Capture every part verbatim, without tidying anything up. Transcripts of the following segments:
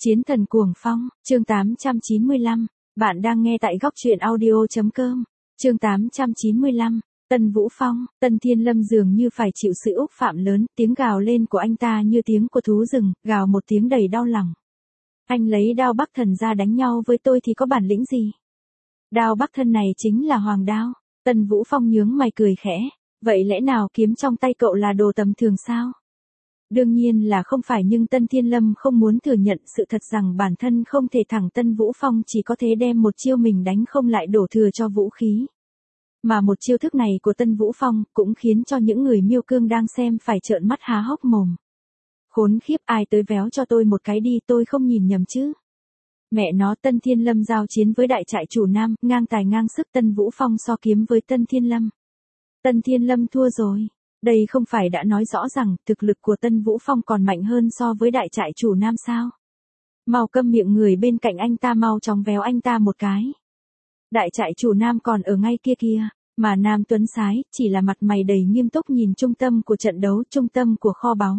Chiến thần cuồng phong, chương tám trăm chín mươi lăm, bạn đang nghe tại góc truyện audio.com, chương tám trăm chín mươi lăm, Tân Vũ Phong, Tân Thiên Lâm dường như phải chịu sự úc phạm lớn, tiếng gào lên của anh ta như tiếng của thú rừng, gào một tiếng đầy đau lòng. Anh lấy đao Bắc Thần ra đánh nhau với tôi thì có bản lĩnh gì? Đao Bắc Thần này chính là hoàng đao. Tân Vũ Phong nhướng mày cười khẽ, vậy lẽ nào kiếm trong tay cậu là đồ tầm thường sao? Đương nhiên là không phải, nhưng Tân Thiên Lâm không muốn thừa nhận sự thật rằng bản thân không thể thẳng. Tân Vũ Phong chỉ có thể đem một chiêu mình đánh không lại đổ thừa cho vũ khí. Mà một chiêu thức này của Tân Vũ Phong cũng khiến cho những người Miêu Cương đang xem phải trợn mắt há hốc mồm. Khốn khiếp, ai tới véo cho tôi một cái đi, tôi không nhìn nhầm chứ. Mẹ nó, Tân Thiên Lâm giao chiến với đại trại chủ Nam, ngang tài ngang sức. Tân Vũ Phong so kiếm với Tân Thiên Lâm. Tân Thiên Lâm thua rồi. Đây không phải đã nói rõ rằng thực lực của Tân Vũ Phong còn mạnh hơn so với đại trại chủ Nam sao? Mau câm miệng, người bên cạnh anh ta mau chóng véo anh ta một cái. Đại trại chủ Nam còn ở ngay kia kia, mà Nam Tuấn Sái chỉ là mặt mày đầy nghiêm túc nhìn trung tâm của trận đấu, trung tâm của kho báu.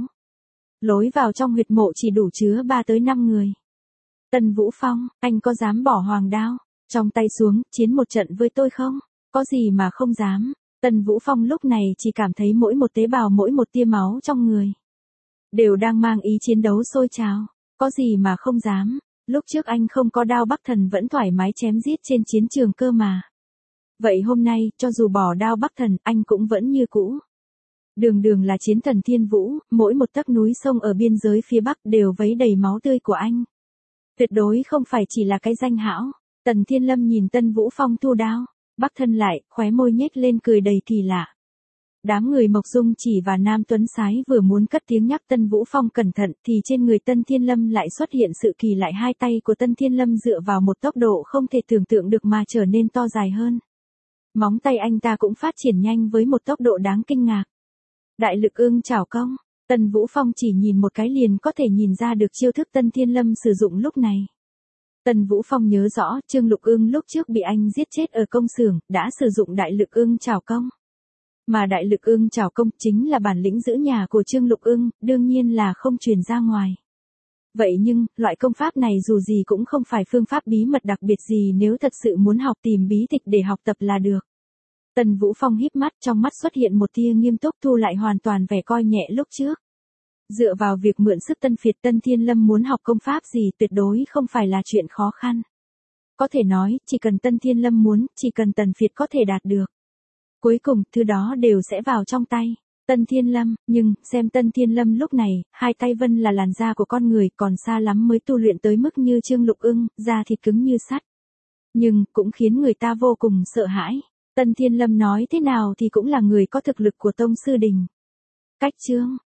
Lối vào trong huyệt mộ chỉ đủ chứa ba tới năm người. Tân Vũ Phong, anh có dám bỏ hoàng đao trong tay xuống, chiến một trận với tôi không? Có gì mà không dám. Tân Vũ Phong lúc này chỉ cảm thấy mỗi một tế bào, mỗi một tia máu trong người đều đang mang ý chiến đấu sôi trào. Có gì mà không dám, lúc trước anh không có đao Bắc Thần vẫn thoải mái chém giết trên chiến trường cơ mà. Vậy hôm nay, cho dù bỏ đao Bắc Thần, anh cũng vẫn như cũ. Đường đường là chiến thần Thiên Vũ, mỗi một tấc núi sông ở biên giới phía Bắc đều vấy đầy máu tươi của anh. Tuyệt đối không phải chỉ là cái danh hão. Tần Thiên Lâm nhìn Tân Vũ Phong thu đao Bắc Thân lại, khóe môi nhếch lên cười đầy kỳ lạ. Đám người Mộc Dung Chỉ và Nam Tuấn Sái vừa muốn cất tiếng nhắc Tân Vũ Phong cẩn thận thì trên người Tân Thiên Lâm lại xuất hiện sự kỳ lạ. Hai tay của Tân Thiên Lâm dựa vào một tốc độ không thể tưởng tượng được mà trở nên to dài hơn. Móng tay anh ta cũng phát triển nhanh với một tốc độ đáng kinh ngạc. Đại lực ương chảo công, Tân Vũ Phong chỉ nhìn một cái liền có thể nhìn ra được chiêu thức Tân Thiên Lâm sử dụng lúc này. Tân Vũ Phong nhớ rõ, Trương Lục Ưng lúc trước bị anh giết chết ở công xưởng, đã sử dụng đại lực ưng chảo công. Mà đại lực ưng chảo công chính là bản lĩnh giữ nhà của Trương Lục Ưng, đương nhiên là không truyền ra ngoài. Vậy nhưng, loại công pháp này dù gì cũng không phải phương pháp bí mật đặc biệt gì, nếu thật sự muốn học tìm bí tịch để học tập là được. Tân Vũ Phong híp mắt, trong mắt xuất hiện một tia nghiêm túc, thu lại hoàn toàn vẻ coi nhẹ lúc trước. Dựa vào việc mượn sức Tân Việt, Tân Thiên Lâm muốn học công pháp gì tuyệt đối không phải là chuyện khó khăn. Có thể nói, chỉ cần Tân Thiên Lâm muốn, chỉ cần Tần Việt có thể đạt được. Cuối cùng, thứ đó đều sẽ vào trong tay Tân Thiên Lâm, nhưng, xem Tân Thiên Lâm lúc này, hai tay vân là làn da của con người, còn xa lắm mới tu luyện tới mức như Trương Lục Ưng, da thịt cứng như sắt. Nhưng, cũng khiến người ta vô cùng sợ hãi. Tân Thiên Lâm nói thế nào thì cũng là người có thực lực của Tông Sư Đình. Cách chương,